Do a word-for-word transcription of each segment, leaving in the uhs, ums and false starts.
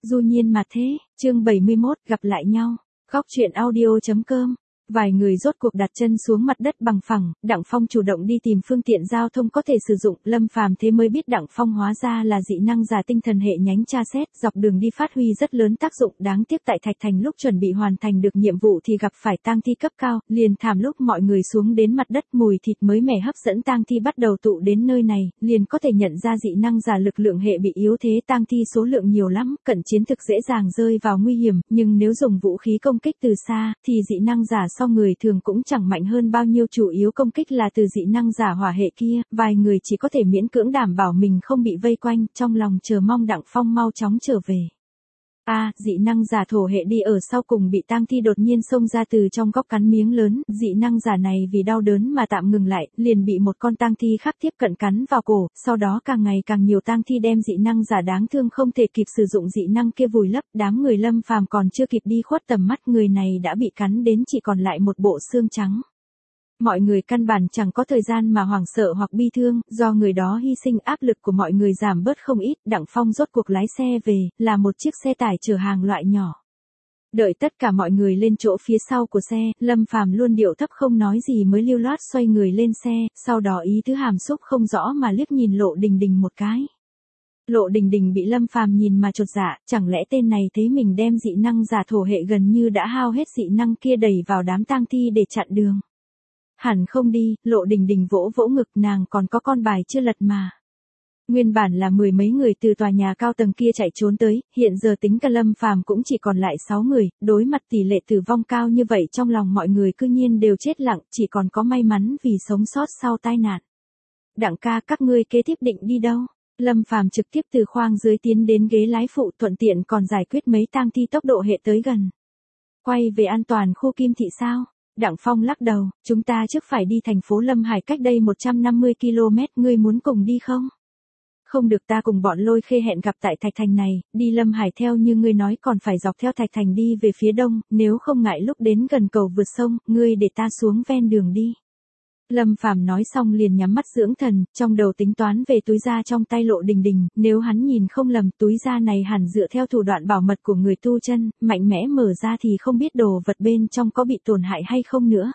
Du nhiên mà thế, chương bảy mươi mốt, gặp lại nhau. Góc truyện audio chấm com. Vài người rốt cuộc đặt chân xuống mặt đất bằng phẳng, Đặng Phong chủ động đi tìm phương tiện giao thông có thể sử dụng, Lâm Phàm thế mới biết Đặng Phong hóa ra là dị năng giả tinh thần hệ nhánh tra xét, dọc đường đi phát huy rất lớn tác dụng, đáng tiếc tại Thạch Thành lúc chuẩn bị hoàn thành được nhiệm vụ thì gặp phải tang thi cấp cao, liền thảm lúc mọi người xuống đến mặt đất, mùi thịt mới mẻ hấp dẫn tang thi bắt đầu tụ đến nơi này, liền có thể nhận ra dị năng giả lực lượng hệ bị yếu thế, tang thi số lượng nhiều lắm, cận chiến thực dễ dàng rơi vào nguy hiểm, nhưng nếu dùng vũ khí công kích từ xa, thì dị năng giả so người thường cũng chẳng mạnh hơn bao nhiêu, chủ yếu công kích là từ dị năng giả hỏa hệ kia, vài người chỉ có thể miễn cưỡng đảm bảo mình không bị vây quanh, trong lòng chờ mong Đặng Phong mau chóng trở về. A, à, dị năng giả thổ hệ đi ở sau cùng bị tang thi đột nhiên xông ra từ trong góc cắn miếng lớn, dị năng giả này vì đau đớn mà tạm ngừng lại, liền bị một con tang thi khác tiếp cận cắn vào cổ, sau đó càng ngày càng nhiều tang thi đem dị năng giả đáng thương không thể kịp sử dụng dị năng kia vùi lấp, đám người Lâm Phàm còn chưa kịp đi khuất tầm mắt, người này đã bị cắn đến chỉ còn lại một bộ xương trắng. Mọi người căn bản chẳng có thời gian mà hoảng sợ hoặc bi thương, do người đó hy sinh áp lực của mọi người giảm bớt không ít, Đặng Phong rốt cuộc lái xe về, là một chiếc xe tải chở hàng loại nhỏ. Đợi tất cả mọi người lên chỗ phía sau của xe, Lâm Phàm luôn điệu thấp không nói gì mới lưu loát xoay người lên xe, sau đó ý tứ hàm xúc không rõ mà liếc nhìn Lộ Đình Đình một cái. Lộ Đình Đình bị Lâm Phàm nhìn mà chột dạ, chẳng lẽ tên này thấy mình đem dị năng giả thổ hệ gần như đã hao hết dị năng kia đẩy vào đám tang thi để chặn đường. Hẳn không đi, Lộ Đình Đình vỗ vỗ ngực, nàng còn có con bài chưa lật mà. Nguyên bản là mười mấy người từ tòa nhà cao tầng kia chạy trốn tới, hiện giờ tính cả Lâm Phàm cũng chỉ còn lại sáu người, đối mặt tỷ lệ tử vong cao như vậy trong lòng mọi người cư nhiên đều chết lặng, chỉ còn có may mắn vì sống sót sau tai nạn. Đặng ca, các ngươi kế tiếp định đi đâu? Lâm Phàm trực tiếp từ khoang dưới tiến đến ghế lái phụ, thuận tiện còn giải quyết mấy tang thi tốc độ hệ tới gần. Quay về an toàn khu Kim Thị sao? Đặng Phong lắc đầu, chúng ta trước phải đi thành phố Lâm Hải cách đây một trăm năm mươi ki lô mét, ngươi muốn cùng đi không? Không được, ta cùng bọn Lôi Khê hẹn gặp tại Thạch Thành này, đi Lâm Hải theo như ngươi nói còn phải dọc theo Thạch Thành đi về phía đông, nếu không ngại lúc đến gần cầu vượt sông, ngươi để ta xuống ven đường đi. Lâm Phàm nói xong liền nhắm mắt dưỡng thần, trong đầu tính toán về túi da trong tay Lộ Đình Đình, nếu hắn nhìn không lầm, túi da này hẳn dựa theo thủ đoạn bảo mật của người tu chân, mạnh mẽ mở ra thì không biết đồ vật bên trong có bị tổn hại hay không nữa.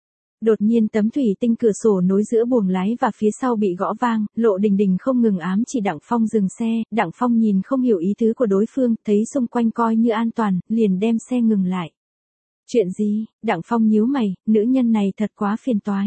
Đột nhiên tấm thủy tinh cửa sổ nối giữa buồng lái và phía sau bị gõ vang, Lộ Đình Đình không ngừng ám chỉ Đặng Phong dừng xe, Đặng Phong nhìn không hiểu ý tứ của đối phương, thấy xung quanh coi như an toàn, liền đem xe ngừng lại. Chuyện gì? Đặng Phong nhíu mày, nữ nhân này thật quá phiền toái.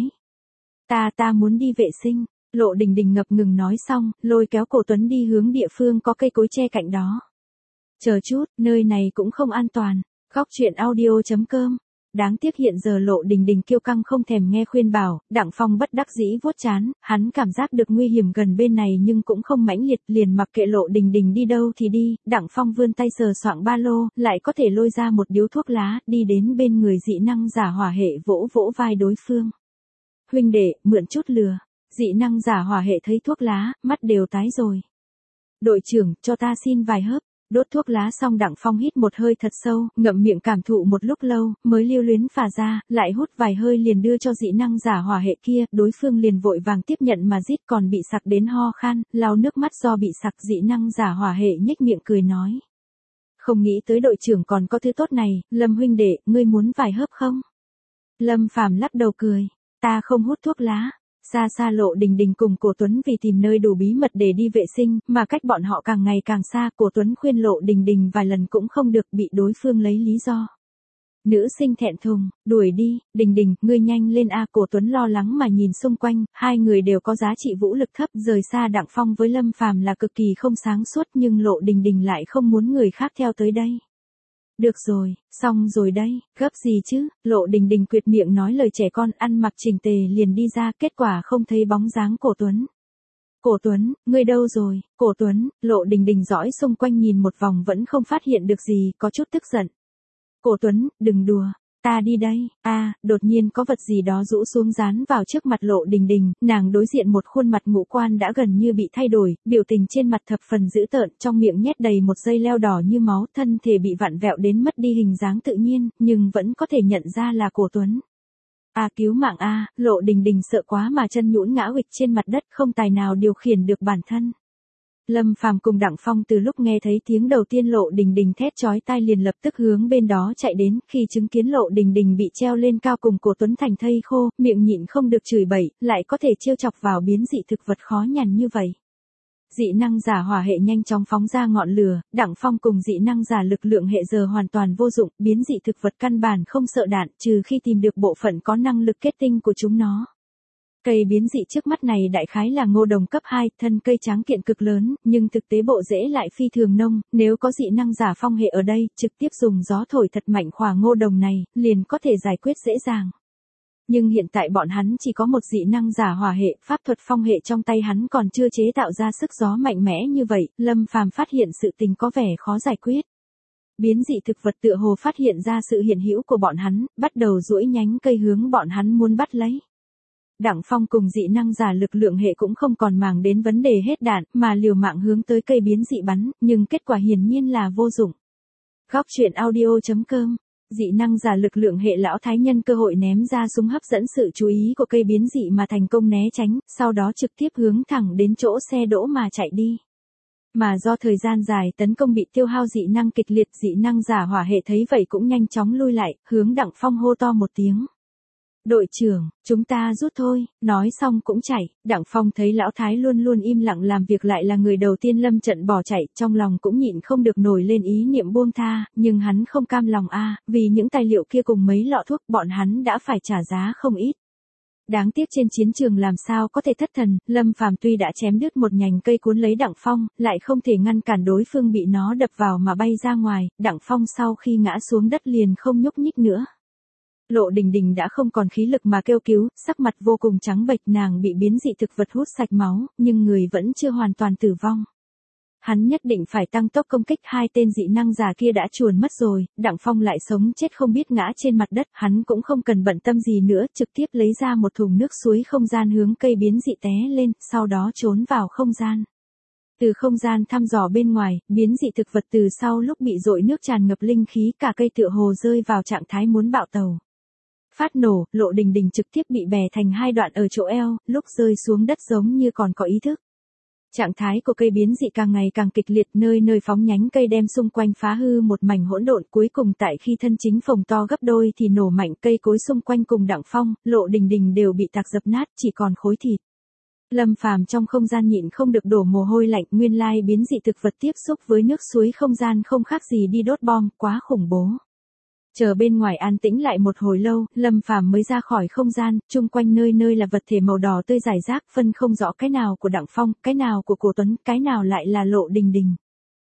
Ta ta muốn đi vệ sinh, Lộ Đình Đình ngập ngừng nói xong, lôi kéo Cổ Tuấn đi hướng địa phương có cây cối che cạnh đó. Chờ chút, nơi này cũng không an toàn. Góc truyện audio chấm com. Đáng tiếc hiện giờ Lộ Đình Đình kiêu căng không thèm nghe khuyên bảo, Đặng Phong bất đắc dĩ vuốt trán, hắn cảm giác được nguy hiểm gần bên này nhưng cũng không mãnh liệt, liền mặc kệ Lộ Đình Đình đi đâu thì đi, Đặng Phong vươn tay sờ soạng ba lô, lại có thể lôi ra một điếu thuốc lá, đi đến bên người dị năng giả hỏa hệ vỗ vỗ vai đối phương. Huynh đệ, mượn chút lừa. Dị năng giả hỏa hệ thấy thuốc lá, mắt đều tái rồi. Đội trưởng, cho ta xin vài hớp. Đốt thuốc lá xong Đặng Phong hít một hơi thật sâu, ngậm miệng cảm thụ một lúc lâu, mới lưu luyến phả ra, lại hút vài hơi liền đưa cho dị năng giả hỏa hệ kia, đối phương liền vội vàng tiếp nhận mà rít, còn bị sặc đến ho khan, lau nước mắt do bị sặc, dị năng giả hỏa hệ nhếch miệng cười nói. Không nghĩ tới đội trưởng còn có thứ tốt này, Lâm huynh đệ, ngươi muốn vài hớp không? Lâm Phàm lắc đầu cười. Ta không hút thuốc lá. Xa xa Lộ Đình Đình cùng Cổ Tuấn vì tìm nơi đủ bí mật để đi vệ sinh, mà cách bọn họ càng ngày càng xa, Cổ Tuấn khuyên Lộ Đình Đình vài lần cũng không được, bị đối phương lấy lý do. Nữ sinh thẹn thùng, đuổi đi, Đình Đình, ngươi nhanh lên a. Cổ Tuấn lo lắng mà nhìn xung quanh, hai người đều có giá trị vũ lực thấp, rời xa Đặng Phong với Lâm Phàm là cực kỳ không sáng suốt, nhưng Lộ Đình Đình lại không muốn người khác theo tới đây. Được rồi, xong rồi đây, gấp gì chứ? Lộ Đình Đình quyệt miệng nói lời trẻ con, ăn mặc chỉnh tề liền đi ra, kết quả không thấy bóng dáng Cổ Tuấn. Cổ Tuấn, ngươi đâu rồi? Cổ Tuấn, Lộ Đình Đình dõi xung quanh nhìn một vòng vẫn không phát hiện được gì, có chút tức giận. Cổ Tuấn, đừng đùa. Ta đi đây. A, à, đột nhiên có vật gì đó rũ xuống dán vào trước mặt Lộ Đình Đình, nàng đối diện một khuôn mặt ngũ quan đã gần như bị thay đổi, biểu tình trên mặt thập phần dữ tợn, trong miệng nhét đầy một dây leo đỏ như máu, thân thể bị vặn vẹo đến mất đi hình dáng tự nhiên, nhưng vẫn có thể nhận ra là Cổ Tuấn. A à, cứu mạng a, à, Lộ Đình Đình sợ quá mà chân nhũn ngã huỵch trên mặt đất, không tài nào điều khiển được bản thân. Lâm Phàm cùng Đặng Phong từ lúc nghe thấy tiếng đầu tiên Lộ Đình Đình thét chói tai liền lập tức hướng bên đó chạy đến, khi chứng kiến Lộ Đình Đình bị treo lên cao cùng Cổ Tuấn thành thây khô, miệng nhịn không được chửi bậy, lại có thể trêu chọc vào biến dị thực vật khó nhằn như vậy. Dị năng giả hỏa hệ nhanh chóng phóng ra ngọn lửa, Đặng Phong cùng dị năng giả lực lượng hệ giờ hoàn toàn vô dụng, biến dị thực vật căn bản không sợ đạn, trừ khi tìm được bộ phận có năng lực kết tinh của chúng nó. Cây biến dị trước mắt này đại khái là ngô đồng cấp hai, thân cây tráng kiện cực lớn, nhưng thực tế bộ rễ lại phi thường nông, nếu có dị năng giả phong hệ ở đây, trực tiếp dùng gió thổi thật mạnh khỏa ngô đồng này, liền có thể giải quyết dễ dàng. Nhưng hiện tại bọn hắn chỉ có một dị năng giả hỏa hệ, pháp thuật phong hệ trong tay hắn còn chưa chế tạo ra sức gió mạnh mẽ như vậy, Lâm Phàm phát hiện sự tình có vẻ khó giải quyết. Biến dị thực vật tựa hồ phát hiện ra sự hiện hữu của bọn hắn, bắt đầu duỗi nhánh cây hướng bọn hắn muốn bắt lấy. Đặng Phong cùng dị năng giả lực lượng hệ cũng không còn màng đến vấn đề hết đạn, mà liều mạng hướng tới cây biến dị bắn, nhưng kết quả hiển nhiên là vô dụng. Góc truyện audio chấm com. Dị năng giả lực lượng hệ lão thái nhân cơ hội ném ra súng hấp dẫn sự chú ý của cây biến dị mà thành công né tránh, sau đó trực tiếp hướng thẳng đến chỗ xe đỗ mà chạy đi. Mà do thời gian dài tấn công bị tiêu hao dị năng kịch liệt, dị năng giả hỏa hệ thấy vậy cũng nhanh chóng lui lại, hướng Đặng Phong hô to một tiếng. Đội trưởng, chúng ta rút thôi, nói xong cũng chạy, Đặng Phong thấy lão thái luôn luôn im lặng làm việc lại là người đầu tiên lâm trận bỏ chạy, trong lòng cũng nhịn không được nổi lên ý niệm buông tha, nhưng hắn không cam lòng a, vì những tài liệu kia cùng mấy lọ thuốc bọn hắn đã phải trả giá không ít. Đáng tiếc trên chiến trường làm sao có thể thất thần, Lâm Phàm tuy đã chém đứt một nhành cây cuốn lấy Đặng Phong, lại không thể ngăn cản đối phương bị nó đập vào mà bay ra ngoài, Đặng Phong sau khi ngã xuống đất liền không nhúc nhích nữa. Lộ Đình Đình đã không còn khí lực mà kêu cứu, sắc mặt vô cùng trắng bệch, nàng bị biến dị thực vật hút sạch máu, nhưng người vẫn chưa hoàn toàn tử vong. Hắn nhất định phải tăng tốc công kích, hai tên dị năng giả kia đã chuồn mất rồi, Đặng Phong lại sống chết không biết ngã trên mặt đất, hắn cũng không cần bận tâm gì nữa, trực tiếp lấy ra một thùng nước suối không gian hướng cây biến dị té lên, sau đó trốn vào không gian. Từ không gian thăm dò bên ngoài, biến dị thực vật từ sau lúc bị dội nước tràn ngập linh khí, cả cây tựa hồ rơi vào trạng thái muốn bạo tàu. Phát nổ, Lộ Đình Đình trực tiếp bị bè thành hai đoạn ở chỗ eo, lúc rơi xuống đất giống như còn có ý thức. Trạng thái của cây biến dị càng ngày càng kịch liệt, nơi nơi phóng nhánh cây đem xung quanh phá hư một mảnh hỗn độn, cuối cùng tại khi thân chính phồng to gấp đôi thì nổ mạnh, cây cối xung quanh cùng Đặng Phong, Lộ Đình Đình đều bị tạc dập nát, chỉ còn khối thịt. Lâm Phàm trong không gian nhịn không được đổ mồ hôi lạnh, nguyên lai biến dị thực vật tiếp xúc với nước suối không gian không khác gì đi đốt bom, quá khủng bố. Chờ bên ngoài an tĩnh lại một hồi lâu, Lâm Phàm mới ra khỏi không gian, chung quanh nơi nơi là vật thể màu đỏ tươi rải rác, phân không rõ cái nào của Đặng Phong, cái nào của Cổ Tuấn, cái nào lại là Lộ Đình Đình.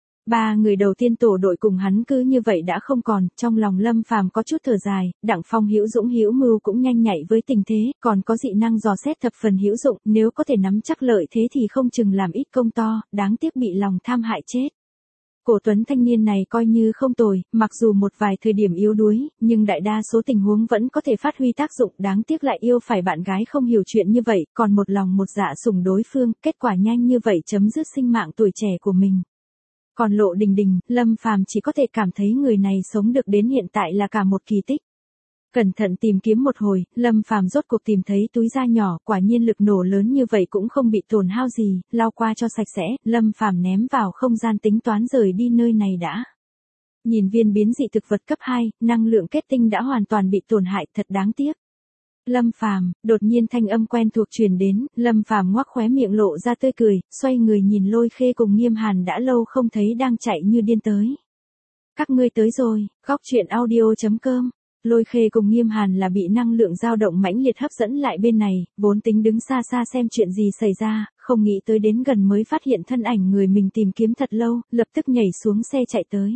Ba người đầu tiên tổ đội cùng hắn cứ như vậy đã không còn, trong lòng Lâm Phàm có chút thở dài, Đặng Phong hữu dũng hữu mưu cũng nhanh nhạy với tình thế, còn có dị năng dò xét thập phần hữu dụng, nếu có thể nắm chắc lợi thế thì không chừng làm ít công to, đáng tiếc bị lòng tham hại chết. Cổ Tuấn thanh niên này coi như không tồi, mặc dù một vài thời điểm yếu đuối, nhưng đại đa số tình huống vẫn có thể phát huy tác dụng, đáng tiếc lại yêu phải bạn gái không hiểu chuyện như vậy, còn một lòng một dạ sủng đối phương, kết quả nhanh như vậy chấm dứt sinh mạng tuổi trẻ của mình. Còn Lộ Đình Đình, Lâm Phàm chỉ có thể cảm thấy người này sống được đến hiện tại là cả một kỳ tích. Cẩn thận tìm kiếm một hồi, Lâm Phàm rốt cuộc tìm thấy túi da nhỏ, quả nhiên lực nổ lớn như vậy cũng không bị tổn hao gì, lau qua cho sạch sẽ, Lâm Phàm ném vào không gian tính toán rời đi nơi này đã. Nhìn viên biến dị thực vật cấp hai, năng lượng kết tinh đã hoàn toàn bị tổn hại, thật đáng tiếc. Lâm Phàm, đột nhiên thanh âm quen thuộc truyền đến, Lâm Phàm ngoác khóe miệng lộ ra tươi cười, xoay người nhìn Lôi Khê cùng Nghiêm Hàn đã lâu không thấy đang chạy như điên tới. Các ngươi tới rồi, góc truyện audio chấm com. Lôi Khê cùng Nghiêm Hàn là bị năng lượng dao động mãnh liệt hấp dẫn lại bên này, vốn tính đứng xa xa xem chuyện gì xảy ra, không nghĩ tới đến gần mới phát hiện thân ảnh người mình tìm kiếm thật lâu, lập tức nhảy xuống xe chạy tới.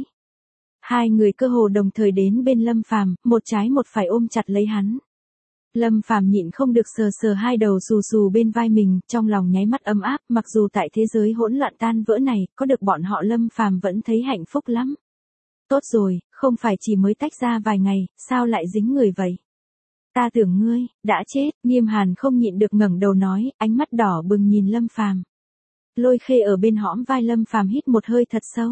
Hai người cơ hồ đồng thời đến bên Lâm Phàm, một trái một phải ôm chặt lấy hắn. Lâm Phàm nhịn không được sờ sờ hai đầu xù xù bên vai mình, trong lòng nháy mắt ấm áp, mặc dù tại thế giới hỗn loạn tan vỡ này, có được bọn họ Lâm Phàm vẫn thấy hạnh phúc lắm. Tốt rồi, không phải chỉ mới tách ra vài ngày, sao lại dính người vậy? Ta tưởng ngươi, đã chết, Nghiêm Hàn không nhịn được ngẩng đầu nói, ánh mắt đỏ bừng nhìn Lâm Phàm. Lôi Khê ở bên hõm vai Lâm Phàm hít một hơi thật sâu.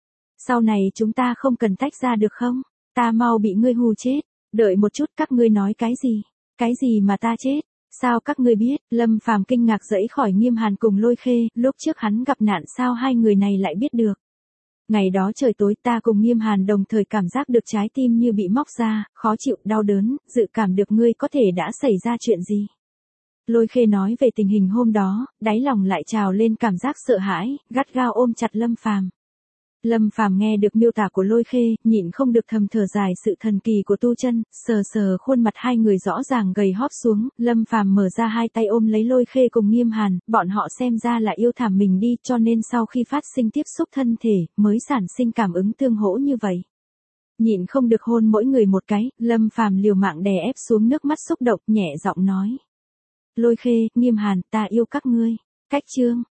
Sau này chúng ta không cần tách ra được không? Ta mau bị ngươi hù chết, đợi một chút các ngươi nói cái gì? Cái gì mà ta chết? Sao các ngươi biết? Lâm Phàm kinh ngạc giãy khỏi Nghiêm Hàn cùng Lôi Khê, lúc trước hắn gặp nạn sao hai người này lại biết được? Ngày đó trời tối ta cùng Nghiêm Hàn đồng thời cảm giác được trái tim như bị móc ra, khó chịu, đau đớn, dự cảm được ngươi có thể đã xảy ra chuyện gì. Lôi Khê nói về tình hình hôm đó, đáy lòng lại trào lên cảm giác sợ hãi, gắt gao ôm chặt Lâm Phàm. Lâm Phàm nghe được miêu tả của Lôi Khê, nhịn không được thầm thở dài sự thần kỳ của tu chân, sờ sờ khuôn mặt hai người rõ ràng gầy hóp xuống, Lâm Phàm mở ra hai tay ôm lấy Lôi Khê cùng Nghiêm Hàn, bọn họ xem ra là yêu thảm mình đi, cho nên sau khi phát sinh tiếp xúc thân thể, mới sản sinh cảm ứng tương hỗ như vậy. Nhịn không được hôn mỗi người một cái, Lâm Phàm liều mạng đè ép xuống nước mắt xúc động, nhẹ giọng nói: Lôi Khê, Nghiêm Hàn, ta yêu các ngươi. Cách chương